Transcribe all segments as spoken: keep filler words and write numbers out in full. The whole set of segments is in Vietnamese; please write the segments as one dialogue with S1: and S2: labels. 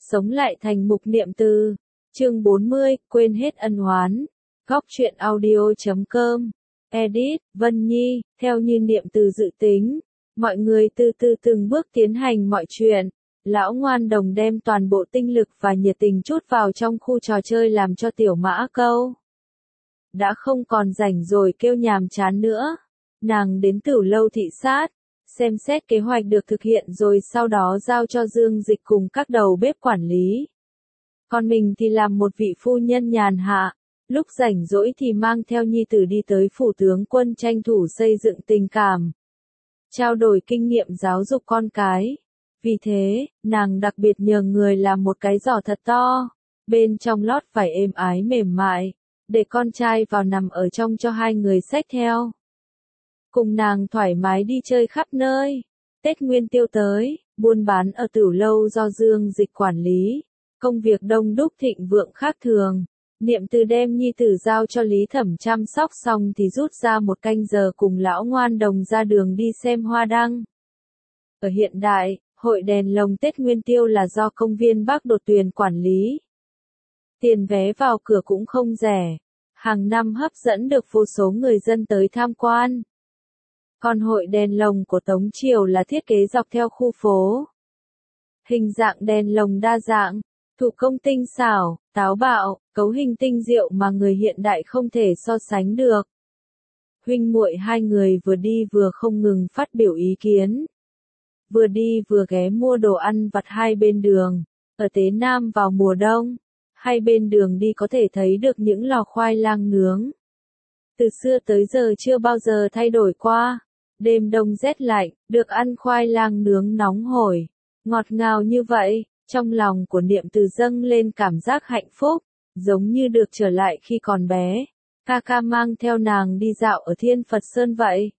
S1: Sống lại thành mục niệm từ. Chương bốn mươi, quên hết ân oán. Góc truyện audio chấm com. Edit, Vân Nhi, theo như niệm từ dự tính. Mọi người từ từ từng bước tiến hành mọi chuyện. Lão ngoan đồng đem toàn bộ tinh lực và nhiệt tình chút vào trong khu trò chơi làm cho tiểu mã câu. Đã không còn rảnh rồi kêu nhàm chán nữa. Nàng đến Tửu Lâu thị sát, xem xét kế hoạch được thực hiện rồi sau đó giao cho Dương Dịch cùng các đầu bếp quản lý. Còn mình thì làm một vị phu nhân nhàn hạ, lúc rảnh rỗi thì mang theo nhi tử đi tới phủ tướng quân tranh thủ xây dựng tình cảm. Trao đổi kinh nghiệm giáo dục con cái. Vì thế, nàng đặc biệt nhờ người làm một cái giỏ thật to, bên trong lót vải êm ái mềm mại, để con trai vào nằm ở trong cho hai người xách theo. Cùng nàng thoải mái đi chơi khắp nơi. Tết Nguyên Tiêu tới, buôn bán ở Tửu Lâu do Dương Dịch quản lý, công việc đông đúc thịnh vượng khác thường. Niệm từ đem nhi tử giao cho Lý Thẩm chăm sóc xong thì rút ra một canh giờ cùng lão ngoan đồng ra đường đi xem hoa đăng. Ở hiện đại, hội đèn lồng Tết Nguyên Tiêu là do công viên Bắc Đột Tuyền quản lý. Tiền vé vào cửa cũng không rẻ, hàng năm hấp dẫn được vô số người dân tới tham quan. Còn hội đèn lồng của Tống Triều là thiết kế dọc theo khu phố. Hình dạng đèn lồng đa dạng, thủ công tinh xảo, táo bạo, cấu hình tinh diệu mà người hiện đại không thể so sánh được. Huynh muội hai người vừa đi vừa không ngừng phát biểu ý kiến. Vừa đi vừa ghé mua đồ ăn vặt hai bên đường. Ở Tế Nam vào mùa đông, hai bên đường đi có thể thấy được những lò khoai lang nướng. Từ xưa tới giờ chưa bao giờ thay đổi qua. Đêm đông rét lạnh, được ăn khoai lang nướng nóng hổi, ngọt ngào như vậy, trong lòng của Niệm Từ dâng lên cảm giác hạnh phúc, giống như được trở lại khi còn bé. Ca ca mang theo nàng đi dạo ở Thiên Phật Sơn vậy.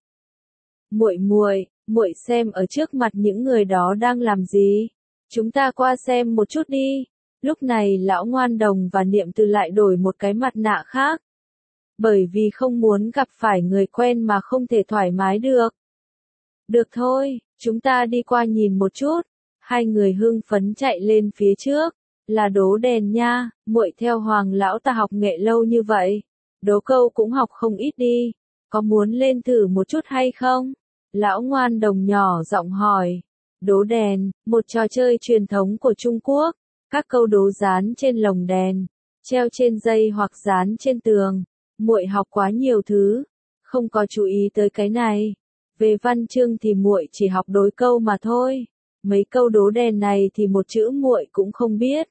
S1: Muội muội, muội xem ở trước mặt những người đó đang làm gì? Chúng ta qua xem một chút đi. Lúc này lão ngoan đồng và Niệm Từ lại đổi một cái mặt nạ khác. Bởi vì không muốn gặp phải người quen mà không thể thoải mái được. Được thôi, chúng ta đi qua nhìn một chút. Hai người hưng phấn chạy lên phía trước. Là Đố Đèn nha, muội theo Hoàng lão ta học nghệ lâu như vậy. Đố câu cũng học không ít đi. Có muốn lên thử một chút hay không? Lão ngoan đồng nhỏ giọng hỏi. Đố đèn, một trò chơi truyền thống của Trung Quốc. Các câu đố dán trên lồng đèn, treo trên dây hoặc dán trên tường. Muội học quá nhiều thứ, không có chú ý tới cái này. Về văn chương thì muội chỉ học đối câu mà thôi. Mấy câu đố đèn này thì một chữ muội cũng không biết.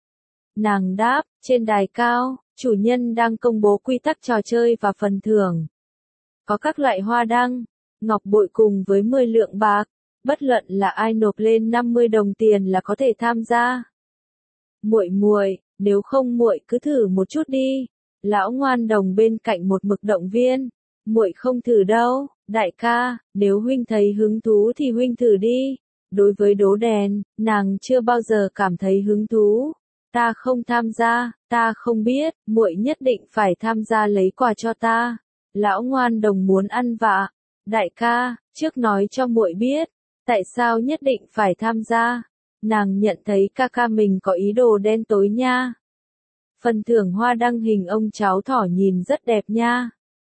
S1: Nàng đáp, trên đài cao, chủ nhân đang công bố quy tắc trò chơi và phần thưởng. Có các loại hoa đăng, ngọc bội cùng với mười lượng bạc. Bất luận là ai nộp lên năm mươi đồng tiền là có thể tham gia. Muội muội, nếu không muội cứ thử một chút đi. Lão ngoan đồng bên cạnh một mực động viên. Muội không thử đâu, đại ca, nếu huynh thấy hứng thú thì huynh thử đi. Đối với đố đèn, nàng chưa bao giờ cảm thấy hứng thú. Ta không tham gia, ta không biết, muội nhất định phải tham gia lấy quà cho ta. Lão ngoan đồng muốn ăn vạ. Đại ca, trước nói cho muội biết, tại sao nhất định phải tham gia? Nàng nhận thấy ca ca mình có ý đồ đen tối nha. Phần thưởng hoa đăng hình ông cháu thỏ nhìn rất đẹp nha.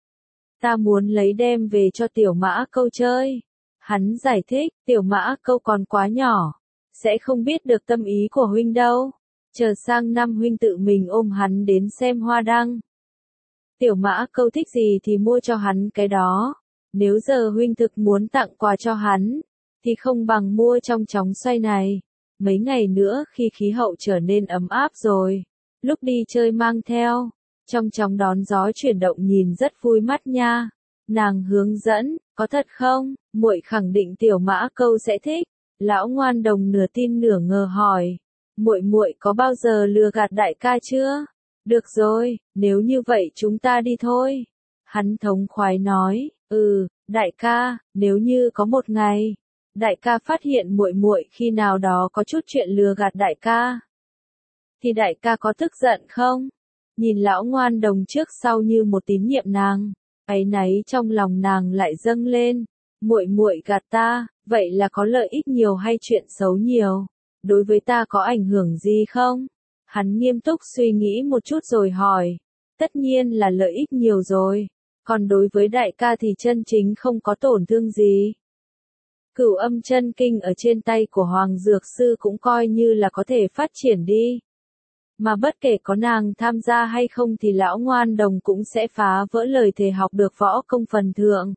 S1: Ta muốn lấy đem về cho tiểu mã câu chơi. Hắn giải thích, tiểu mã câu còn quá nhỏ, sẽ không biết được tâm ý của huynh đâu. Chờ sang năm huynh tự mình ôm hắn đến xem hoa đăng. Tiểu mã câu thích gì thì mua cho hắn cái đó. Nếu giờ huynh thực muốn tặng quà cho hắn, thì không bằng mua trong chóng xoay này. Mấy ngày nữa khi khí hậu trở nên ấm áp rồi, lúc đi chơi mang theo, trong chóng đón gió chuyển động nhìn rất vui mắt nha. Nàng hướng dẫn, có thật không? Muội khẳng định tiểu mã câu sẽ thích. Lão ngoan đồng nửa tin nửa ngờ hỏi. Muội muội có bao giờ lừa gạt đại ca chưa? Được rồi, nếu như vậy chúng ta đi thôi. Hắn thống khoái nói, ừ, đại ca, nếu như có một ngày, đại ca phát hiện muội muội khi nào đó có chút chuyện lừa gạt đại ca, thì đại ca có tức giận không? Nhìn lão ngoan đồng trước sau như một tín nhiệm nàng, áy náy trong lòng nàng lại dâng lên. Muội muội gạt ta, vậy là có lợi ích nhiều hay chuyện xấu nhiều? đối với ta có ảnh hưởng gì không? Hắn nghiêm túc suy nghĩ một chút rồi hỏi. Tất nhiên là lợi ích nhiều rồi. Còn đối với đại ca thì chân chính không có tổn thương gì. Cửu âm chân kinh ở trên tay của Hoàng Dược Sư cũng coi như là có thể phát triển đi. Mà bất kể có nàng tham gia hay không thì lão ngoan đồng cũng sẽ phá vỡ lời thề học được võ công phần thượng.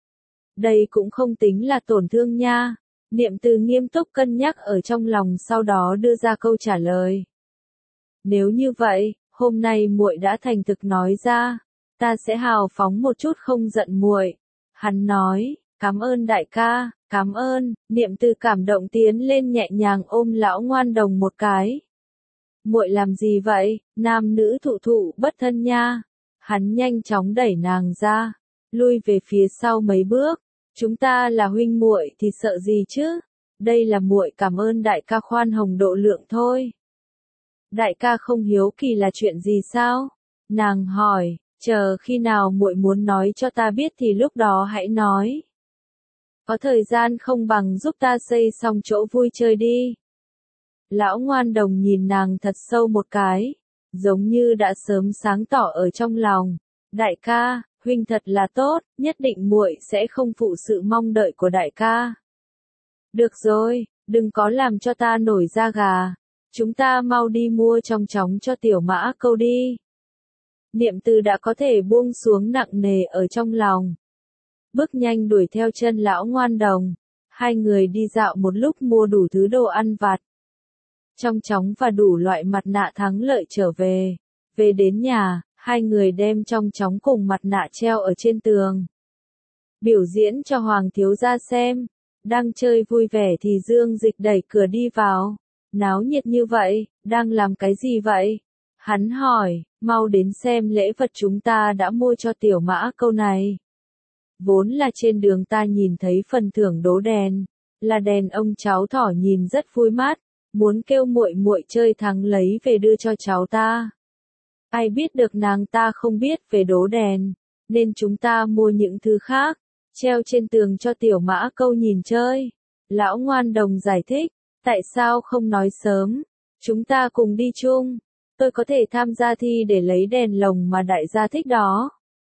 S1: Đây cũng không tính là tổn thương nha. Niệm Từ nghiêm túc cân nhắc ở trong lòng sau đó đưa ra câu trả lời. Nếu như vậy, hôm nay muội đã thành thực nói ra, ta sẽ hào phóng một chút không giận muội. Hắn nói, cảm ơn đại ca, cảm ơn. Niệm Từ cảm động tiến lên nhẹ nhàng ôm lão ngoan đồng một cái. Muội làm gì vậy, nam nữ thụ thụ bất thân nha. Hắn nhanh chóng đẩy nàng ra, lui về phía sau mấy bước. Chúng ta là huynh muội thì sợ gì chứ? Đây là muội cảm ơn đại ca khoan hồng độ lượng thôi. Đại ca không hiếu kỳ là chuyện gì sao? Nàng hỏi, chờ khi nào muội muốn nói cho ta biết thì lúc đó hãy nói. Có thời gian không bằng giúp ta xây xong chỗ vui chơi đi. Lão ngoan đồng nhìn nàng thật sâu một cái, giống như đã sớm sáng tỏ ở trong lòng. Đại ca, huynh thật là tốt, nhất định muội sẽ không phụ sự mong đợi của đại ca. Được rồi, đừng có làm cho ta nổi da gà. Chúng ta mau đi mua chong chóng cho tiểu mã câu đi. Niệm Từ đã có thể buông xuống nặng nề ở trong lòng. Bước nhanh đuổi theo chân lão ngoan đồng. Hai người đi dạo một lúc mua đủ thứ đồ ăn vặt. Chong chóng và đủ loại mặt nạ thắng lợi trở về. Về đến nhà, hai người đem chong chóng cùng mặt nạ treo ở trên tường. Biểu diễn cho Hoàng thiếu gia xem. Đang chơi vui vẻ thì Dương Dịch đẩy cửa đi vào. Náo nhiệt như vậy, đang làm cái gì vậy? Hắn hỏi, mau đến xem lễ vật chúng ta đã mua cho tiểu mã câu này. Vốn là trên đường ta nhìn thấy phần thưởng đố đèn, là đèn ông cháu thỏ nhìn rất vui mắt, muốn kêu muội muội chơi thắng lấy về đưa cho cháu ta. Ai biết được nàng ta không biết về đố đèn, nên chúng ta mua những thứ khác, treo trên tường cho tiểu mã câu nhìn chơi. Lão ngoan đồng giải thích, tại sao không nói sớm, chúng ta cùng đi chung, tôi có thể tham gia thi để lấy đèn lồng mà đại gia thích đó.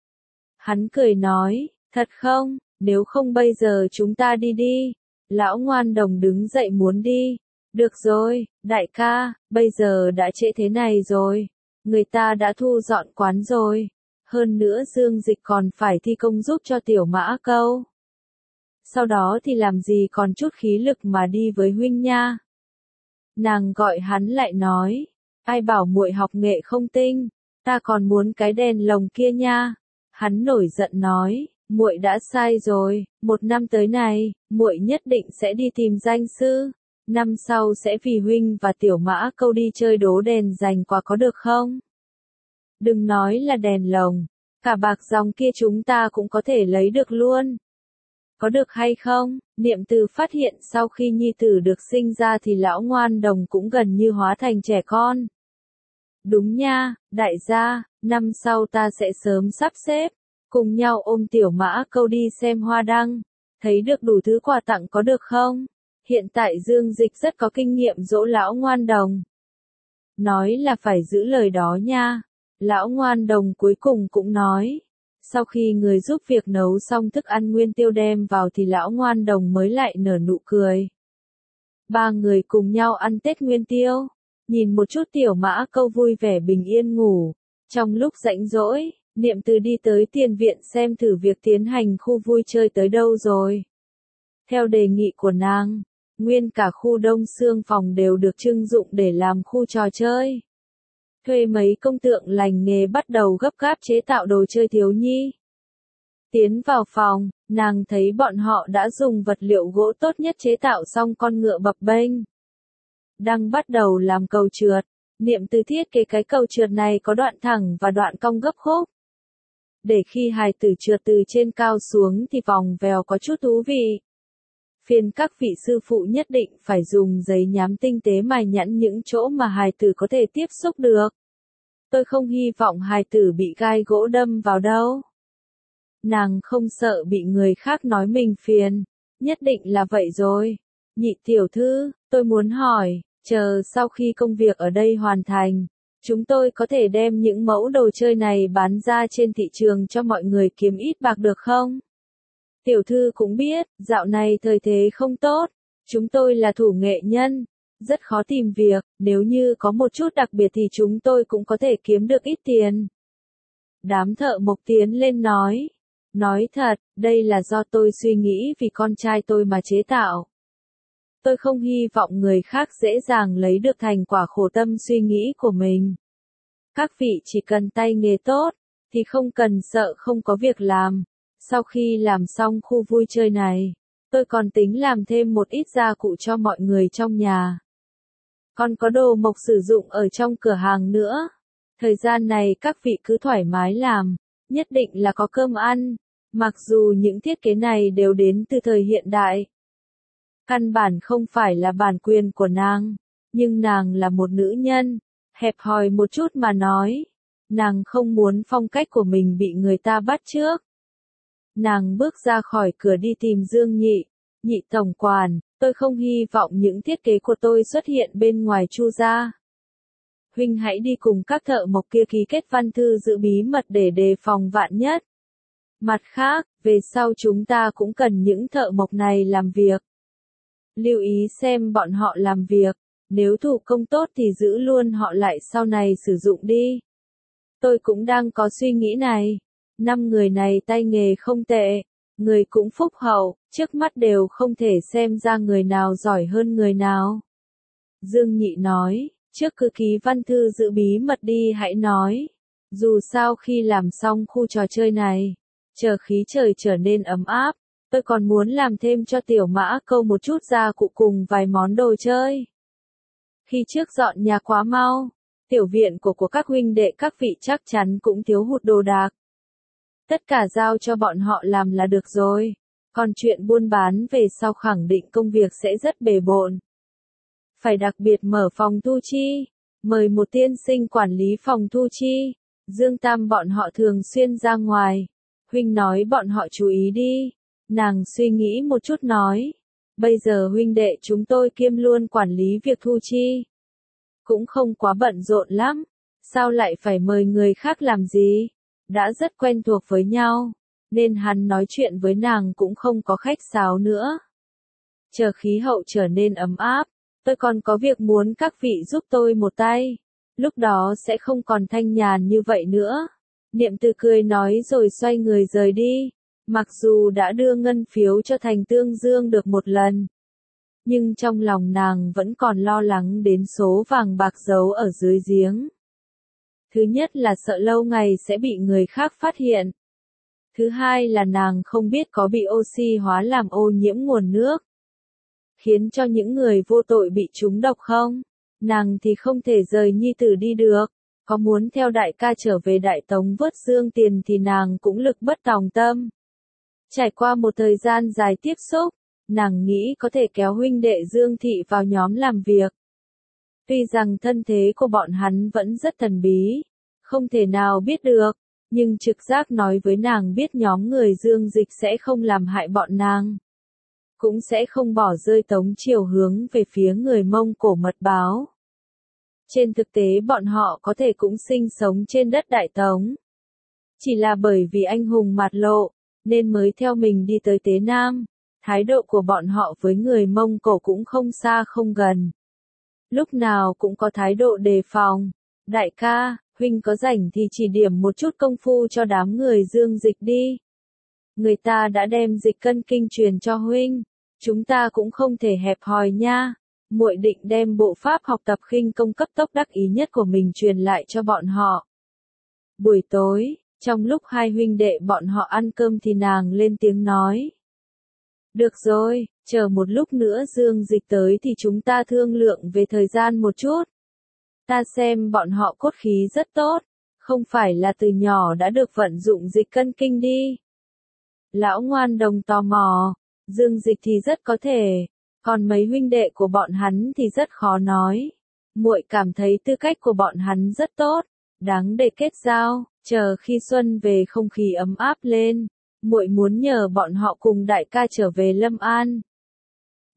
S1: Hắn cười nói, thật không, nếu không bây giờ chúng ta đi đi. Lão ngoan đồng đứng dậy muốn đi. Được rồi, đại ca, bây giờ đã trễ thế này rồi, người ta đã thu dọn quán rồi. Hơn nữa Dương Dịch còn phải thi công giúp cho tiểu mã câu. Sau đó thì làm gì còn chút khí lực mà đi với huynh nha. Nàng gọi hắn lại nói, ai bảo muội học nghệ không tinh, ta còn muốn cái đèn lồng kia nha. Hắn nổi giận nói, muội đã sai rồi, một năm tới này, muội nhất định sẽ đi tìm danh sư, năm sau sẽ vì huynh và tiểu mã câu đi chơi đố đèn giành quà có được không? Đừng nói là đèn lồng, cả bạc dòng kia chúng ta cũng có thể lấy được luôn. Có được hay không? Niệm Từ phát hiện sau khi nhi tử được sinh ra thì lão ngoan đồng cũng gần như hóa thành trẻ con. Đúng nha, đại gia, năm sau ta sẽ sớm sắp xếp, cùng nhau ôm tiểu mã câu đi xem hoa đăng, thấy được đủ thứ quà tặng có được không? Hiện tại Dương Dịch rất có kinh nghiệm dỗ lão ngoan đồng. Nói là phải giữ lời đó nha. Lão ngoan đồng cuối cùng cũng nói. Sau khi người giúp việc nấu xong thức ăn nguyên tiêu đem vào thì lão ngoan đồng mới lại nở nụ cười. Ba người cùng nhau ăn Tết nguyên tiêu, nhìn một chút tiểu mã câu vui vẻ bình yên ngủ. Trong lúc rảnh rỗi, Niệm Từ đi tới tiền viện xem thử việc tiến hành khu vui chơi tới đâu rồi. Theo đề nghị của nàng, nguyên cả khu đông xương phòng đều được trưng dụng để làm khu trò chơi. Thuê mấy công tượng lành nghề bắt đầu gấp gáp chế tạo đồ chơi thiếu nhi. Tiến vào phòng, nàng thấy bọn họ đã dùng vật liệu gỗ tốt nhất chế tạo xong con ngựa bập bênh. Đang bắt đầu làm cầu trượt, Niệm Từ thiết kế cái cầu trượt này có đoạn thẳng và đoạn cong gấp khúc. Để khi hài tử trượt từ trên cao xuống thì vòng vèo có chút thú vị. Phiền các vị sư phụ nhất định phải dùng giấy nhám tinh tế mài nhẵn những chỗ mà hài tử có thể tiếp xúc được. Tôi không hy vọng hài tử bị gai gỗ đâm vào đâu. Nàng không sợ bị người khác nói mình phiền, nhất định là vậy rồi. Nhị tiểu thư, tôi muốn hỏi, Chờ sau khi công việc ở đây hoàn thành, chúng tôi có thể đem những mẫu đồ chơi này bán ra trên thị trường cho mọi người kiếm ít bạc được không? Tiểu thư cũng biết, dạo này thời thế không tốt, chúng tôi là thủ nghệ nhân, rất khó tìm việc, nếu như có một chút đặc biệt thì chúng tôi cũng có thể kiếm được ít tiền. Đám thợ mộc tiến lên nói, nói thật, đây là do tôi suy nghĩ vì con trai tôi mà chế tạo. Tôi không hy vọng người khác dễ dàng lấy được thành quả khổ tâm suy nghĩ của mình. Các vị chỉ cần tay nghề tốt, thì không cần sợ không có việc làm. Sau khi làm xong khu vui chơi này, tôi còn tính làm thêm một ít gia cụ cho mọi người trong nhà. Còn có đồ mộc sử dụng ở trong cửa hàng nữa. Thời gian này các vị cứ thoải mái làm, nhất định là có cơm ăn. Mặc dù những thiết kế này đều đến từ thời hiện đại. Căn bản không phải là bản quyền của nàng, nhưng nàng là một nữ nhân, hẹp hòi một chút mà nói. Nàng không muốn phong cách của mình bị người ta bắt chước. Nàng bước ra khỏi cửa đi tìm Dương Nhị, Nhị tổng quản, tôi không hy vọng những thiết kế của tôi xuất hiện bên ngoài Chu gia. Huynh hãy đi cùng các thợ mộc kia ký kết văn thư giữ bí mật để đề phòng vạn nhất. Mặt khác, về sau chúng ta cũng cần những thợ mộc này làm việc. Lưu ý xem bọn họ làm việc, nếu thủ công tốt thì giữ luôn họ lại sau này sử dụng đi. Tôi cũng đang có suy nghĩ này. Năm người này tay nghề không tệ, người cũng phúc hậu, trước mắt đều không thể xem ra người nào giỏi hơn người nào. Dương Nhị nói, trước cứ ký văn thư giữ bí mật đi hãy nói. Dù sao khi làm xong khu trò chơi này, chờ khí trời trở nên ấm áp, tôi còn muốn làm thêm cho tiểu mã câu một chút gia cụ cùng vài món đồ chơi. Khi trước dọn nhà quá mau, tiểu viện của của các huynh đệ các vị chắc chắn cũng thiếu hụt đồ đạc. Tất cả giao cho bọn họ làm là được rồi, còn chuyện buôn bán về sau khẳng định công việc sẽ rất bề bộn. Phải đặc biệt mở phòng thu chi, mời một tiên sinh quản lý phòng thu chi, Dương Tam bọn họ thường xuyên ra ngoài, huynh nói bọn họ chú ý đi. Nàng suy nghĩ một chút nói, bây giờ huynh đệ chúng tôi kiêm luôn quản lý việc thu chi. Cũng không quá bận rộn lắm, sao lại phải mời người khác làm gì? Đã rất quen thuộc với nhau, nên hắn nói chuyện với nàng cũng không có khách sáo nữa. Chờ khí hậu trở nên ấm áp, tôi còn có việc muốn các vị giúp tôi một tay, lúc đó sẽ không còn thanh nhàn như vậy nữa. Niệm Từ cười nói rồi xoay người rời đi, mặc dù đã đưa ngân phiếu cho Thành Tương Dương được một lần. Nhưng trong lòng nàng vẫn còn lo lắng đến số vàng bạc giấu ở dưới giếng. Thứ nhất là sợ lâu ngày sẽ bị người khác phát hiện. Thứ hai là nàng không biết có bị oxy hóa làm ô nhiễm nguồn nước, khiến cho những người vô tội bị trúng độc không? Nàng thì không thể rời nhi tử đi được, có muốn theo đại ca trở về Đại Tống vớt dương tiền thì nàng cũng lực bất tòng tâm. Trải qua một thời gian dài tiếp xúc, nàng nghĩ có thể kéo huynh đệ Dương Thị vào nhóm làm việc. Tuy rằng thân thế của bọn hắn vẫn rất thần bí, không thể nào biết được, nhưng trực giác nói với nàng biết nhóm người Dương Dịch sẽ không làm hại bọn nàng. Cũng sẽ không bỏ rơi Tống Triều hướng về phía người Mông Cổ mật báo. Trên thực tế bọn họ có thể cũng sinh sống trên đất Đại Tống. Chỉ là bởi vì anh hùng mạt lộ, nên mới theo mình đi tới Tế Nam. Thái độ của bọn họ với người Mông Cổ cũng không xa không gần. Lúc nào cũng có thái độ đề phòng. Đại ca, huynh có rảnh thì chỉ điểm một chút công phu cho đám người Dương Dịch đi. Người ta đã đem dịch cân kinh truyền cho huynh. Chúng ta cũng không thể hẹp hòi nha. Muội định đem bộ pháp học tập khinh công cấp tốc đắc ý nhất của mình truyền lại cho bọn họ. Buổi tối, trong lúc hai huynh đệ bọn họ ăn cơm thì nàng lên tiếng nói. Được rồi, chờ một lúc nữa Dương Dịch tới thì chúng ta thương lượng về thời gian một chút. Ta xem bọn họ cốt khí rất tốt, không phải là từ nhỏ đã được vận dụng dịch cân kinh đi. Lão Ngoan Đồng tò mò, Dương Dịch thì rất có thể, còn mấy huynh đệ của bọn hắn thì rất khó nói. Muội cảm thấy tư cách của bọn hắn rất tốt, đáng để kết giao, chờ khi xuân về không khí ấm áp lên, muội muốn nhờ bọn họ cùng đại ca trở về Lâm An.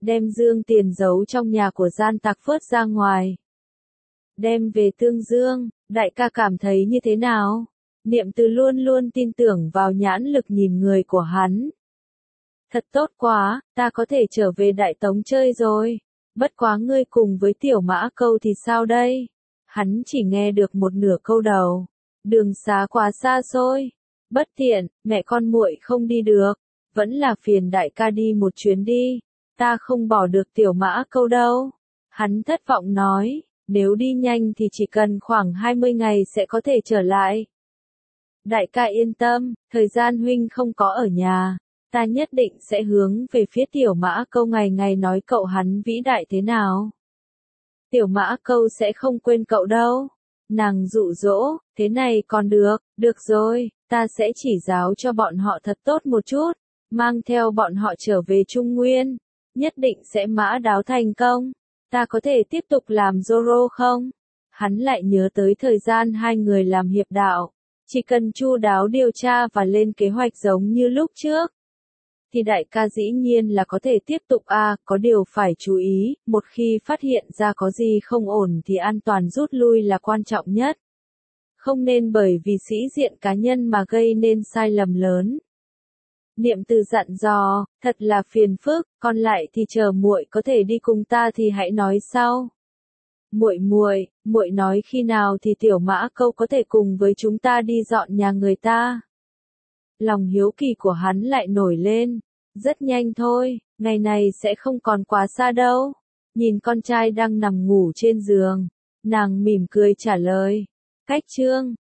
S1: đem dương tiền giấu trong nhà của gian tặc phớt ra ngoài. Đem về Tương Dương, đại ca cảm thấy như thế nào? Niệm Từ luôn luôn tin tưởng vào nhãn lực nhìn người của hắn. Thật tốt quá, ta có thể trở về Đại Tống chơi rồi. Bất quá ngươi cùng với Tiểu Mã Câu thì sao đây? Hắn chỉ nghe được một nửa câu đầu. Đường xá quá xa xôi. Bất tiện, mẹ con muội không đi được. Vẫn là phiền đại ca đi một chuyến đi. Ta không bỏ được Tiểu Mã Câu đâu. Hắn thất vọng nói, nếu đi nhanh thì chỉ cần khoảng hai mươi ngày sẽ có thể trở lại. Đại ca yên tâm, thời gian huynh không có ở nhà. Ta nhất định sẽ hướng về phía Tiểu Mã Câu ngày ngày nói cậu hắn vĩ đại thế nào. Tiểu Mã Câu sẽ không quên cậu đâu. Nàng dụ dỗ, thế này còn được, được rồi, ta sẽ chỉ giáo cho bọn họ thật tốt một chút, mang theo bọn họ trở về Trung Nguyên, nhất định sẽ mã đáo thành công. Ta có thể tiếp tục làm Zoro không? Hắn lại nhớ tới thời gian hai người làm hiệp đạo, chỉ cần chu đáo điều tra và lên kế hoạch giống như lúc trước. Thì đại ca dĩ nhiên là có thể tiếp tục a, à, có điều phải chú ý, một khi phát hiện ra có gì không ổn thì an toàn rút lui là quan trọng nhất. Không nên bởi vì sĩ diện cá nhân mà gây nên sai lầm lớn. Niệm Từ dặn dò, thật là phiền phức, còn lại thì chờ muội có thể đi cùng ta thì hãy nói sau. Muội muội, muội nói khi nào thì Tiểu Mã Câu có thể cùng với chúng ta đi dọn nhà người ta. Lòng hiếu kỳ của hắn lại nổi lên. Rất nhanh thôi, ngày này sẽ không còn quá xa đâu. Nhìn con trai đang nằm ngủ trên giường, nàng mỉm cười trả lời. Cách chương